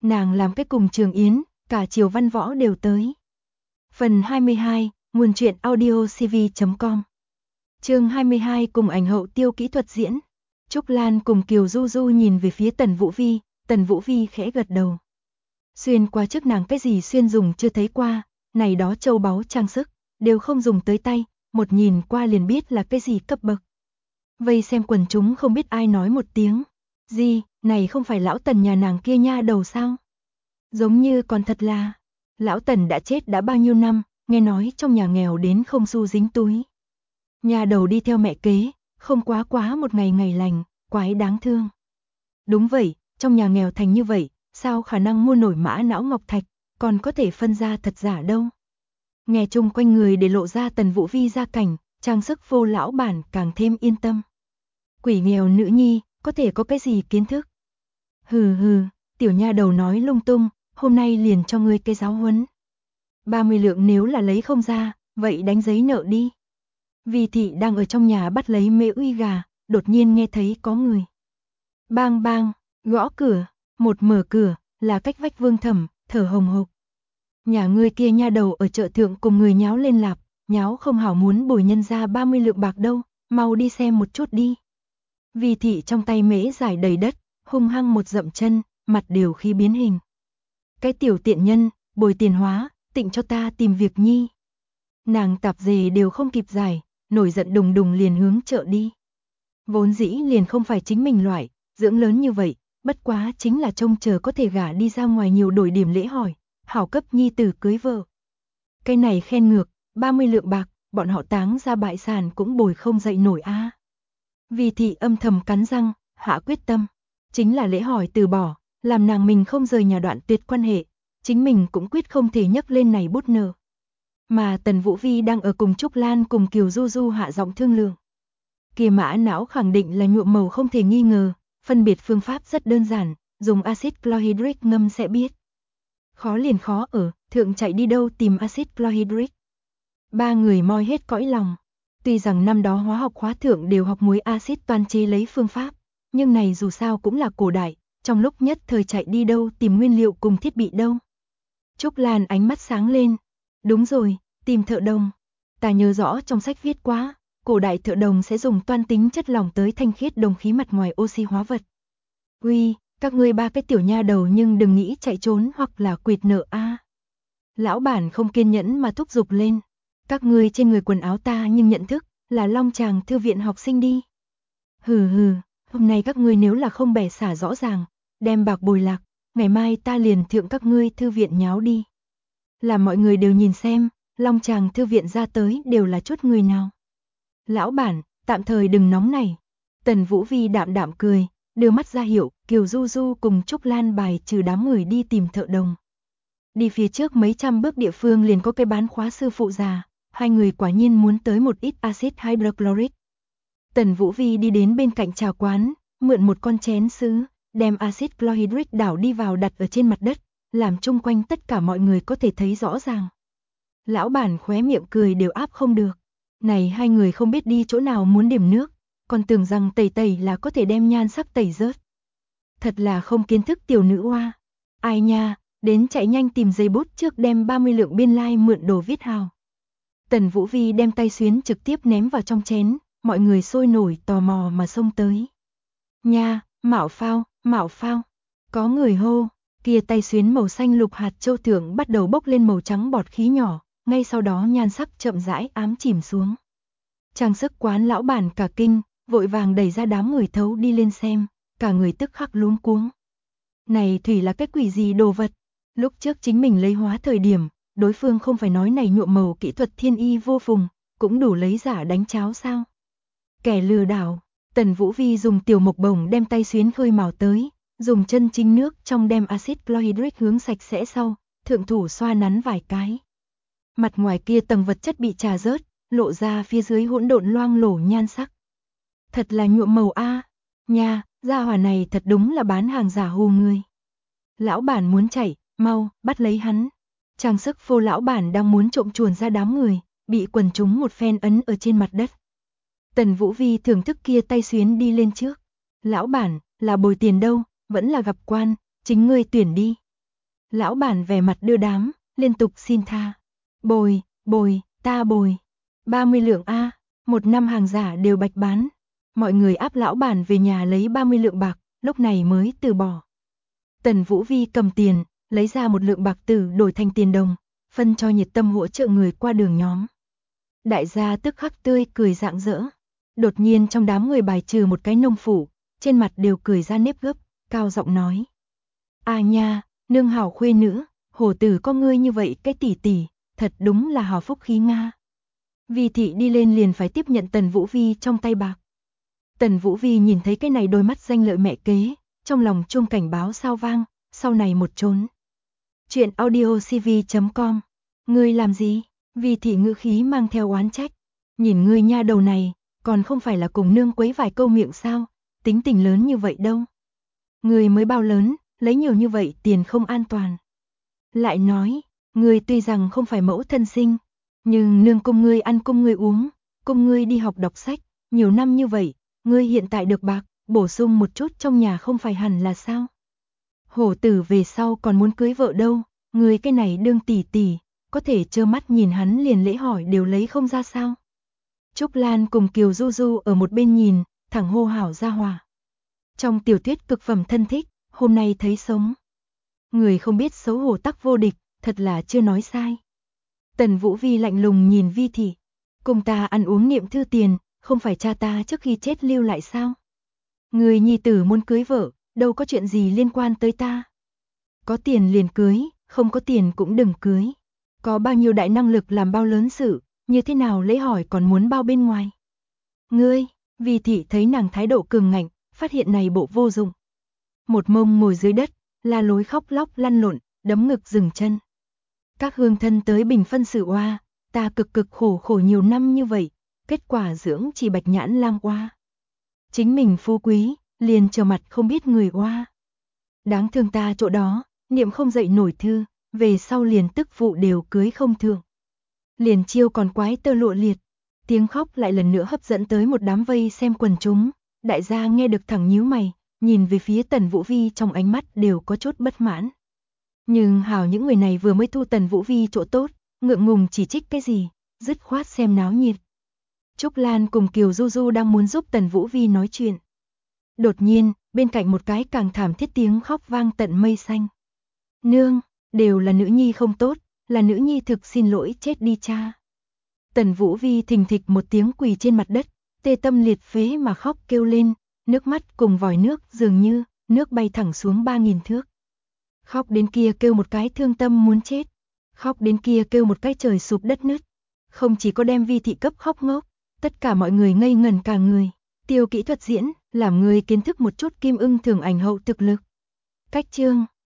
Nàng làm cái cùng Trường Yến, cả Triều Văn Võ đều tới. Phần 22, nguồn truyện audiocv.com. Chương 22 cùng ảnh hậu Tiêu kỹ thuật diễn. Trúc Lan cùng Kiều Du Du nhìn về phía Tần Vũ Vi, Tần Vũ Vi khẽ gật đầu. Xuyên qua trước nàng cái gì xuyên dùng chưa thấy qua, này đó châu báu trang sức, đều không dùng tới tay, một nhìn qua liền biết là cái gì cấp bậc. Vây xem quần chúng không biết ai nói một tiếng. Gì, này không phải lão Tần nhà nàng kia nha đầu sao? Giống như còn thật là, lão Tần đã chết đã bao nhiêu năm, nghe nói trong nhà nghèo đến không xu dính túi. Nhà đầu đi theo mẹ kế, không quá một ngày ngày lành, quái đáng thương. Đúng vậy, trong nhà nghèo thành như vậy, sao khả năng mua nổi mã não ngọc thạch, còn có thể phân ra thật giả đâu. Nghe chung quanh người để lộ ra Tần Vũ Vi gia cảnh, trang sức vô lão bản càng thêm yên tâm. Quỷ nghèo nữ nhi, có thể có cái gì kiến thức? Hừ, tiểu nha đầu nói lung tung, hôm nay liền cho ngươi cái giáo huấn. 30 lượng nếu là lấy không ra, vậy đánh giấy nợ đi. Vi thị đang ở trong nhà bắt lấy mễ uy gà, đột nhiên nghe thấy có người. Bang bang, gõ cửa, một mở cửa, là Cách Vách Vương Thẩm, thở hồng hộc. Nhà ngươi kia nha đầu ở chợ thượng cùng người nháo lên lạp, nháo không hảo muốn bồi nhân ra 30 lượng bạc đâu, mau đi xem một chút đi. Vi thị trong tay mễ giải đầy đất, hung hăng một dậm chân, mặt đều khí biến hình. Cái tiểu tiện nhân, bồi tiền hóa, tịnh cho ta tìm việc nhi. Nàng tạp dề đều không kịp giải, nổi giận đùng đùng liền hướng chợ đi. Vốn dĩ liền không phải chính mình loại, dưỡng lớn như vậy, bất quá chính là trông chờ có thể gả đi ra ngoài nhiều đổi điểm lễ hỏi, hảo cấp nhi tử cưới vợ. Cái này khen ngược, 30 lượng bạc, bọn họ táng ra bại sản cũng bồi không dậy nổi a. Vi thị âm thầm cắn răng, hạ quyết tâm, chính là lễ hỏi từ bỏ, làm nàng mình không rời nhà đoạn tuyệt quan hệ, chính mình cũng quyết không thể nhấc lên này bút nợ. Mà Tần Vũ Vi đang ở cùng Trúc Lan cùng Kiều Du Du hạ giọng thương lượng. Kia mã não khẳng định là nhuộm màu không thể nghi ngờ, phân biệt phương pháp rất đơn giản, dùng axit chlorhydric ngâm sẽ biết. Khó liền khó ở, thượng chạy đi đâu tìm axit chlorhydric. Ba người moi hết cõi lòng. Tuy rằng năm đó hóa học khóa thượng đều học muối axit toan chế lấy phương pháp, nhưng này dù sao cũng là cổ đại, trong lúc nhất thời chạy đi đâu tìm nguyên liệu cùng thiết bị đâu. Trúc Lan ánh mắt sáng lên. Đúng rồi, tìm thợ đồng. Ta nhớ rõ trong sách viết quá, cổ đại thợ đồng sẽ dùng toan tính chất lỏng tới thanh khiết đồng khí mặt ngoài oxy hóa vật. Uy, các ngươi ba cái tiểu nha đầu nhưng đừng nghĩ chạy trốn hoặc là quỵt nợ a. Lão bản không kiên nhẫn mà thúc giục lên. Các ngươi trên người quần áo ta nhưng nhận thức là Long Tràng thư viện học sinh đi. Hừ, hôm nay các ngươi nếu là không bẻ xả rõ ràng, đem bạc bồi lạc, ngày mai ta liền thượng các ngươi thư viện nháo đi. Là mọi người đều nhìn xem, Long Tràng thư viện ra tới đều là chút người nào. Lão bản, tạm thời đừng nóng này. Tần Vũ Vi đạm đạm cười, đưa mắt ra hiệu, Kiều Du Du cùng Trúc Lan bài trừ đám người đi tìm thợ đồng. Đi phía trước mấy trăm bước địa phương liền có cái bán khóa sư phụ già, hai người quả nhiên muốn tới một ít axit hydrochloric. Tần Vũ Vi đi đến bên cạnh trà quán, mượn một con chén sứ, đem axit chlorhydric đảo đi vào đặt ở trên mặt đất, làm chung quanh tất cả mọi người có thể thấy rõ ràng. Lão bản khóe miệng cười đều áp không được. Này hai người không biết đi chỗ nào muốn điểm nước, còn tưởng rằng tẩy là có thể đem nhan sắc tẩy rớt. Thật là không kiến thức tiểu nữ oa. Ai nha, đến chạy nhanh tìm giấy bút trước đem 30 lượng biên lai mượn đồ viết hào. Tần Vũ Vi đem tay xuyến trực tiếp ném vào trong chén, mọi người sôi nổi tò mò mà xông tới. Nha, Mạo Phao, có người hô, kia tay xuyến màu xanh lục hạt châu thượng bắt đầu bốc lên màu trắng bọt khí nhỏ, ngay sau đó nhan sắc chậm rãi ám chìm xuống. Trang sức quán lão bản cả kinh, vội vàng đẩy ra đám người thấu đi lên xem, cả người tức khắc luống cuống. Này thủy là cái quỷ gì đồ vật? Lúc trước chính mình lấy hóa thời điểm, đối phương không phải nói này nhuộm màu kỹ thuật thiên y vô phùng, cũng đủ lấy giả đánh cháo sao? Kẻ lừa đảo. Tần Vũ Vi dùng tiểu mộc bổng đem tay xuyến khơi mào tới, dùng chân chinh nước trong đem axit chlorhydric hướng sạch sẽ sau, thượng thủ xoa nắn vài cái. Mặt ngoài kia tầng vật chất bị trà rớt, lộ ra phía dưới hỗn độn loang lổ nhan sắc. Thật là nhuộm màu a, nha, gia hỏa này thật đúng là bán hàng giả hù người. Lão bản muốn chạy, mau, bắt lấy hắn. Trang sức phô lão bản đang muốn trộm chuồn ra đám người, bị quần chúng một phen ấn ở trên mặt đất. Tần Vũ Vi thưởng thức kia tay xuyến đi lên trước. Lão bản, là bồi tiền đâu, vẫn là gặp quan, chính ngươi tuyển đi. Lão bản vẻ mặt đưa đám, liên tục xin tha. Bồi, ta bồi. 30 lượng a, một năm hàng giả đều bạch bán. Mọi người áp lão bản về nhà lấy 30 lượng bạc, lúc này mới từ bỏ. Tần Vũ Vi cầm tiền, lấy ra 1 lượng bạc tử đổi thành tiền đồng, phân cho nhiệt tâm hỗ trợ người qua đường nhóm. Đại gia tức khắc tươi cười rạng rỡ. Đột nhiên trong đám người bài trừ một cái nông phụ, trên mặt đều cười ra nếp gấp, cao giọng nói. À nha, nương hảo khuê nữ, hổ tử có ngươi như vậy cái tỷ tỷ, thật đúng là hào phúc khí Nga. Vi thị đi lên liền phải tiếp nhận Tần Vũ Vi trong tay bạc. Tần Vũ Vi nhìn thấy cái này đôi mắt danh lợi mẹ kế, trong lòng chuông cảnh báo sao vang, sau này một trốn. Chuyện audiocv.com. Ngươi làm gì? Vi thị ngữ khí mang theo oán trách. Nhìn ngươi nha đầu này, còn không phải là cùng nương quấy vài câu miệng sao, tính tình lớn như vậy đâu. Ngươi mới bao lớn, lấy nhiều như vậy tiền không an toàn. Lại nói, ngươi tuy rằng không phải mẫu thân sinh, nhưng nương cung ngươi ăn cung ngươi uống, cung ngươi đi học đọc sách, nhiều năm như vậy, ngươi hiện tại được bạc, bổ sung một chút trong nhà không phải hẳn là sao? Hổ tử về sau còn muốn cưới vợ đâu, ngươi cái này đương tỷ tỷ, có thể trơ mắt nhìn hắn liền lễ hỏi đều lấy không ra sao? Trúc Lan cùng Kiều Du Du ở một bên nhìn, thẳng hô hào ra hòa. Trong tiểu thuyết cực phẩm thân thích, hôm nay thấy sống. Người không biết xấu hổ tắc vô địch, thật là chưa nói sai. Tần Vũ Vi lạnh lùng nhìn Vi thị. Cùng ta ăn uống niệm thư tiền, không phải cha ta trước khi chết lưu lại sao? Người nhi tử muốn cưới vợ, đâu có chuyện gì liên quan tới ta. Có tiền liền cưới, không có tiền cũng đừng cưới. Có bao nhiêu đại năng lực làm bao lớn sự, như thế nào lễ hỏi còn muốn bao bên ngoài. Ngươi, Vi thị thấy nàng thái độ cường ngạnh, phát hiện này bộ vô dụng. Một mông ngồi dưới đất, la lối khóc lóc lăn lộn, đấm ngực dừng chân. Các hương thân tới bình phân sự oa, ta cực khổ nhiều năm như vậy, kết quả dưỡng chỉ bạch nhãn lang oa. Chính mình phú quý, liền trở mặt không biết người oa. Đáng thương ta chỗ đó, niệm không dậy nổi thư, về sau liền tức phụ đều cưới không thượng. Liền chiêu còn quái tơ lụa liệt, tiếng khóc lại lần nữa hấp dẫn tới một đám vây xem quần chúng, đại gia nghe được thẳng nhíu mày, nhìn về phía Tần Vũ Vi trong ánh mắt đều có chút bất mãn. Nhưng hảo những người này vừa mới thu Tần Vũ Vi chỗ tốt, ngượng ngùng chỉ trích cái gì, dứt khoát xem náo nhiệt. Trúc Lan cùng Kiều Du Du đang muốn giúp Tần Vũ Vi nói chuyện. Đột nhiên, bên cạnh một cái càng thảm thiết tiếng khóc vang tận mây xanh. Nương, đều là nữ nhi không tốt, là nữ nhi thực xin lỗi chết đi cha. Tần Vũ Vi thình thịch một tiếng quỳ trên mặt đất, tê tâm liệt phế mà khóc kêu lên, nước mắt cùng vòi nước dường như, nước bay thẳng xuống 3000 thước. Khóc đến kia kêu một cái thương tâm muốn chết, khóc đến kia kêu một cái trời sụp đất nứt. Không chỉ có đem Vi thị cấp khóc ngốc, tất cả mọi người ngây ngẩn cả người. Tiêu kỹ thuật diễn, làm người kiến thức một chút Kim Ưng Thường ảnh hậu thực lực. Cách chương